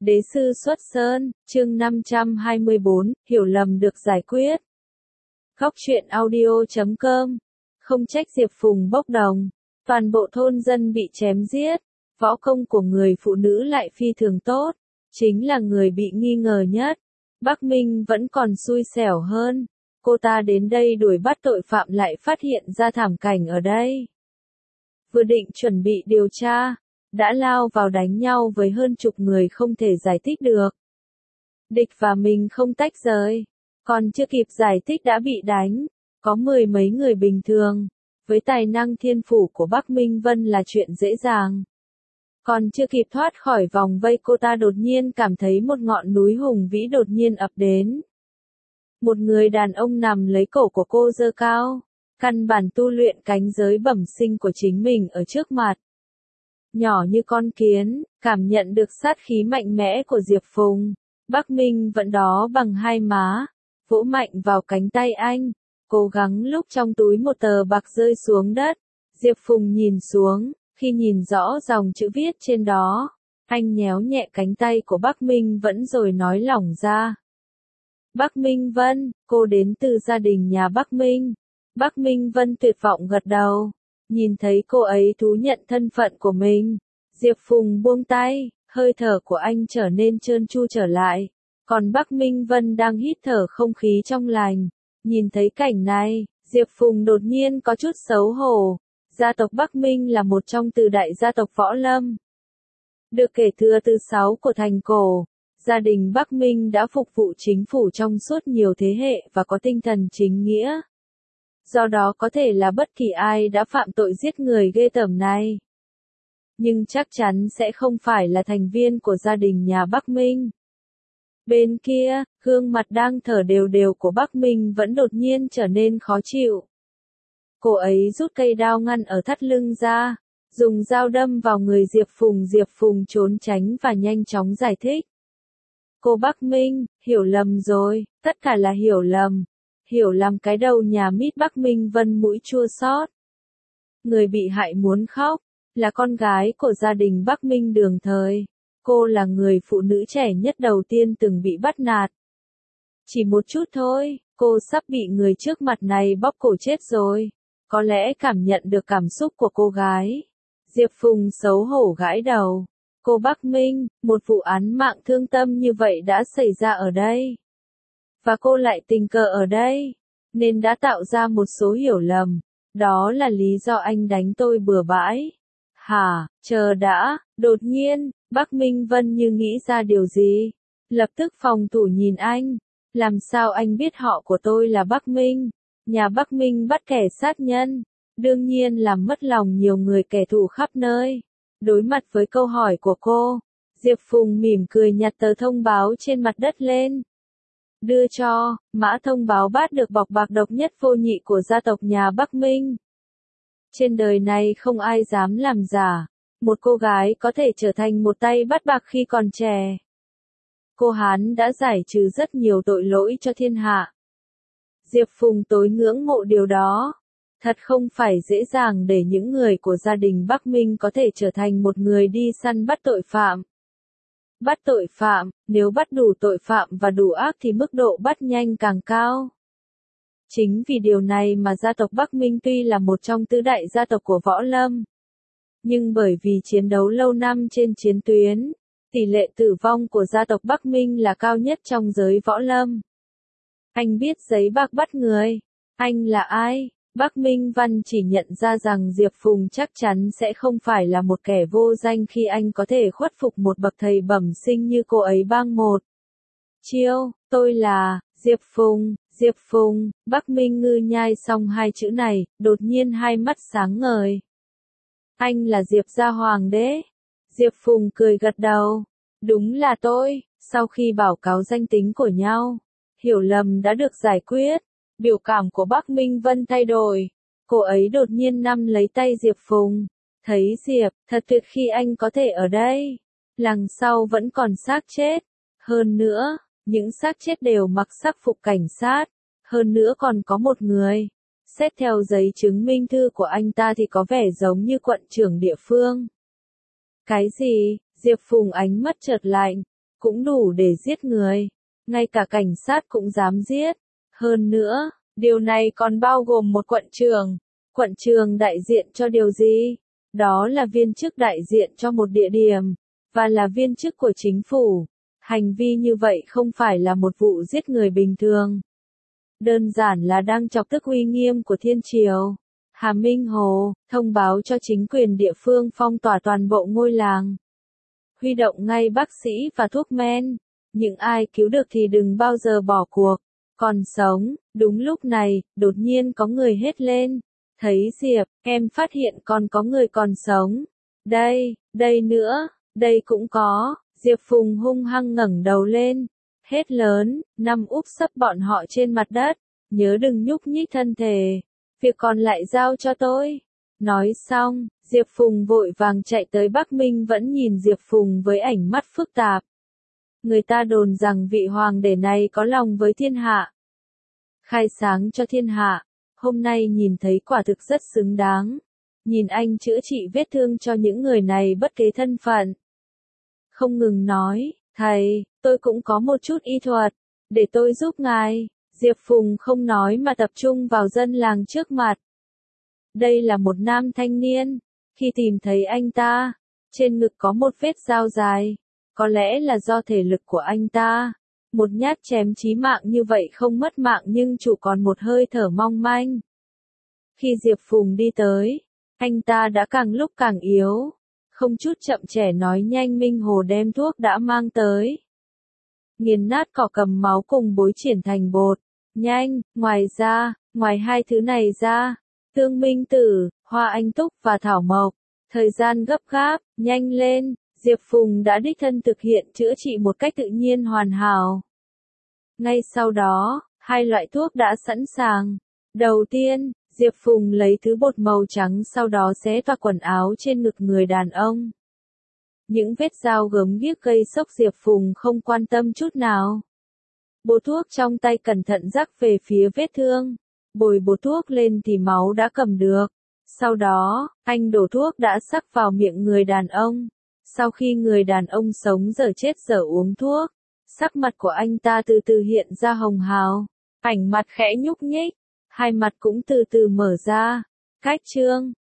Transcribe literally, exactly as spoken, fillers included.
Đế sư xuất sơn, chương năm trăm hai mươi bốn, hiểu lầm được giải quyết. Góc truyện audio chấm com. Không trách Diệp Phùng bốc đồng, toàn bộ thôn dân bị chém giết, võ công của người phụ nữ lại phi thường tốt, chính là người bị nghi ngờ nhất. Bắc Minh vẫn còn xui xẻo hơn, cô ta đến đây đuổi bắt tội phạm lại phát hiện ra thảm cảnh ở đây. Vừa định chuẩn bị điều tra, đã lao vào đánh nhau với hơn chục người không thể giải thích được. Địch và mình không tách rời, còn chưa kịp giải thích đã bị đánh, có mười mấy người bình thường, với tài năng thiên phủ của Bắc Minh Vân là chuyện dễ dàng. Còn chưa kịp thoát khỏi vòng vây cô ta đột nhiên cảm thấy một ngọn núi hùng vĩ đột nhiên ập đến. Một người đàn ông nằm lấy cổ của cô giơ cao, căn bản tu luyện cánh giới bẩm sinh của chính mình ở trước mặt. Nhỏ như con kiến, cảm nhận được sát khí mạnh mẽ của Diệp Phùng, Bắc Minh vẫn đó bằng hai má, vỗ mạnh vào cánh tay anh, cố gắng lúc trong túi một tờ bạc rơi xuống đất. Diệp Phùng nhìn xuống, khi nhìn rõ dòng chữ viết trên đó, anh nhéo nhẹ cánh tay của Bắc Minh vẫn rồi nói lỏng ra. Bắc Minh Vân, cô đến từ gia đình nhà Bắc Minh. Bắc Minh Vân tuyệt vọng gật đầu. Nhìn thấy cô ấy thú nhận thân phận của mình, Diệp Phùng buông tay, hơi thở của anh trở nên trơn tru trở lại. Còn Bắc Minh Vân đang hít thở không khí trong lành. Nhìn thấy cảnh này, Diệp Phùng đột nhiên có chút xấu hổ. Gia tộc Bắc Minh là một trong tứ đại gia tộc võ lâm. Được kể thừa thứ sáu của thành cổ, gia đình Bắc Minh đã phục vụ chính phủ trong suốt nhiều thế hệ và có tinh thần chính nghĩa. Do đó có thể là bất kỳ ai đã phạm tội giết người ghê tởm này. Nhưng chắc chắn sẽ không phải là thành viên của gia đình nhà Bắc Minh. Bên kia, gương mặt đang thở đều đều của Bắc Minh vẫn đột nhiên trở nên khó chịu. Cô ấy rút cây đao ngăn ở thắt lưng ra, dùng dao đâm vào người Diệp Phùng. Diệp Phùng trốn tránh và nhanh chóng giải thích. Cô Bắc Minh, hiểu lầm rồi, tất cả là hiểu lầm. Hiểu lầm cái đầu nhà mít. Bắc Minh Vân mũi chua xót. Người bị hại muốn khóc, là con gái của gia đình Bắc Minh đường thời. Cô là người phụ nữ trẻ nhất đầu tiên từng bị bắt nạt. Chỉ một chút thôi, cô sắp bị người trước mặt này bóp cổ chết rồi. Có lẽ cảm nhận được cảm xúc của cô gái. Diệp Phùng xấu hổ gãi đầu. Cô Bắc Minh, một vụ án mạng thương tâm như vậy đã xảy ra ở đây. Và cô lại tình cờ ở đây, nên đã tạo ra một số hiểu lầm. Đó là lý do anh đánh tôi bừa bãi. Hả, chờ đã, đột nhiên, Bắc Minh Vân như nghĩ ra điều gì. Lập tức phòng thủ nhìn anh. Làm sao anh biết họ của tôi là Bắc Minh? Nhà Bắc Minh bắt kẻ sát nhân. Đương nhiên làm mất lòng nhiều người kẻ thù khắp nơi. Đối mặt với câu hỏi của cô, Diệp Phùng mỉm cười nhặt tờ thông báo trên mặt đất lên. Đưa cho, mã thông báo bát được bọc bạc độc nhất vô nhị của gia tộc nhà Bắc Minh. Trên đời này không ai dám làm giả. Một cô gái có thể trở thành một tay bắt bạc khi còn trẻ. Cô Hán đã giải trừ rất nhiều tội lỗi cho thiên hạ. Diệp Phùng tối ngưỡng mộ điều đó. Thật không phải dễ dàng để những người của gia đình Bắc Minh có thể trở thành một người đi săn bắt tội phạm. Bắt tội phạm, nếu bắt đủ tội phạm và đủ ác thì mức độ bắt nhanh càng cao. Chính vì điều này mà gia tộc Bắc Minh tuy là một trong tứ đại gia tộc của võ lâm. Nhưng bởi vì chiến đấu lâu năm trên chiến tuyến, tỷ lệ tử vong của gia tộc Bắc Minh là cao nhất trong giới võ lâm. Anh biết giấy bạc bắt người. Anh là ai? Bắc Minh Văn chỉ nhận ra rằng Diệp Phùng chắc chắn sẽ không phải là một kẻ vô danh khi anh có thể khuất phục một bậc thầy bẩm sinh như cô ấy bang một. Chiêu, tôi là, Diệp Phùng, Diệp Phùng. Bắc Minh ngư nhai xong hai chữ này, đột nhiên hai mắt sáng ngời. Anh là Diệp gia hoàng đế. Diệp Phùng cười gật đầu. Đúng là tôi. Sau khi báo cáo danh tính của nhau, hiểu lầm đã được giải quyết. Biểu cảm của Bắc Minh Vân thay đổi. Cô ấy đột nhiên nắm lấy tay Diệp Phùng. Thấy Diệp, thật tuyệt khi anh có thể ở đây. Đằng sau vẫn còn xác chết. Hơn nữa, những xác chết đều mặc sắc phục cảnh sát. Hơn nữa còn có một người. Xét theo giấy chứng minh thư của anh ta thì có vẻ giống như quận trưởng địa phương. Cái gì? Diệp Phùng ánh mắt chợt lạnh. cũng đủ để giết người. Ngay cả cảnh sát cũng dám giết. Hơn nữa, điều này còn bao gồm một quận trưởng. Quận trưởng đại diện cho điều gì? Đó là viên chức đại diện cho một địa điểm, và là viên chức của chính phủ. Hành vi như vậy không phải là một vụ giết người bình thường. Đơn giản là đang chọc tức uy nghiêm của thiên triều. Hà Minh Hồ thông báo cho chính quyền địa phương phong tỏa toàn bộ ngôi làng. Huy động ngay bác sĩ và thuốc men. Những ai cứu được thì đừng bao giờ bỏ cuộc. Còn sống, đúng lúc này, đột nhiên có người hét lên. Thấy Diệp, em phát hiện còn có người còn sống. Đây, đây nữa, đây cũng có. Diệp Phùng hung hăng ngẩng đầu lên. Hét lớn, nằm úp sấp bọn họ trên mặt đất. Nhớ đừng nhúc nhích thân thể. Việc còn lại giao cho tôi. Nói xong, Diệp Phùng vội vàng chạy tới Bắc Minh vẫn nhìn Diệp Phùng với ánh mắt phức tạp. Người ta đồn rằng vị hoàng đế này có lòng với thiên hạ. Khai sáng cho thiên hạ. Hôm nay nhìn thấy quả thực rất xứng đáng. Nhìn anh chữa trị vết thương cho những người này bất kể thân phận. Không ngừng nói, thầy, tôi cũng có một chút y thuật. Để tôi giúp ngài. Diệp Phùng không nói mà tập trung vào dân làng trước mặt. Đây là một nam thanh niên. Khi tìm thấy anh ta, trên ngực có một vết dao dài. Có lẽ là do thể lực của anh ta. Một nhát chém chí mạng như vậy không mất mạng nhưng chủ còn một hơi thở mong manh. Khi Diệp Phùng đi tới, anh ta đã càng lúc càng yếu. Không chút chậm trễ nói nhanh Minh Hồ đem thuốc đã mang tới. Nghiền nát cỏ cầm máu cùng bối triển thành bột. Nhanh, ngoài ra, ngoài hai thứ này ra, Tương Minh Tử, Hoa Anh Túc và Thảo Mộc. Thời gian gấp gáp, nhanh lên, Diệp Phùng đã đích thân thực hiện chữa trị một cách tự nhiên hoàn hảo. Ngay sau đó, hai loại thuốc đã sẵn sàng. Đầu tiên, Diệp Phùng lấy thứ bột màu trắng sau đó xé toạc quần áo trên ngực người đàn ông. Những vết dao gớm ghiếc gây sốc Diệp Phùng không quan tâm chút nào. Bột thuốc trong tay cẩn thận rắc về phía vết thương. Bồi bột thuốc lên thì máu đã cầm được. Sau đó, anh đổ thuốc đã sắc vào miệng người đàn ông. Sau khi người đàn ông sống dở chết dở uống thuốc, sắc mặt của anh ta từ từ hiện ra hồng hào. Ảnh mặt khẽ nhúc nhích, hai mặt cũng từ từ mở ra. Cách chương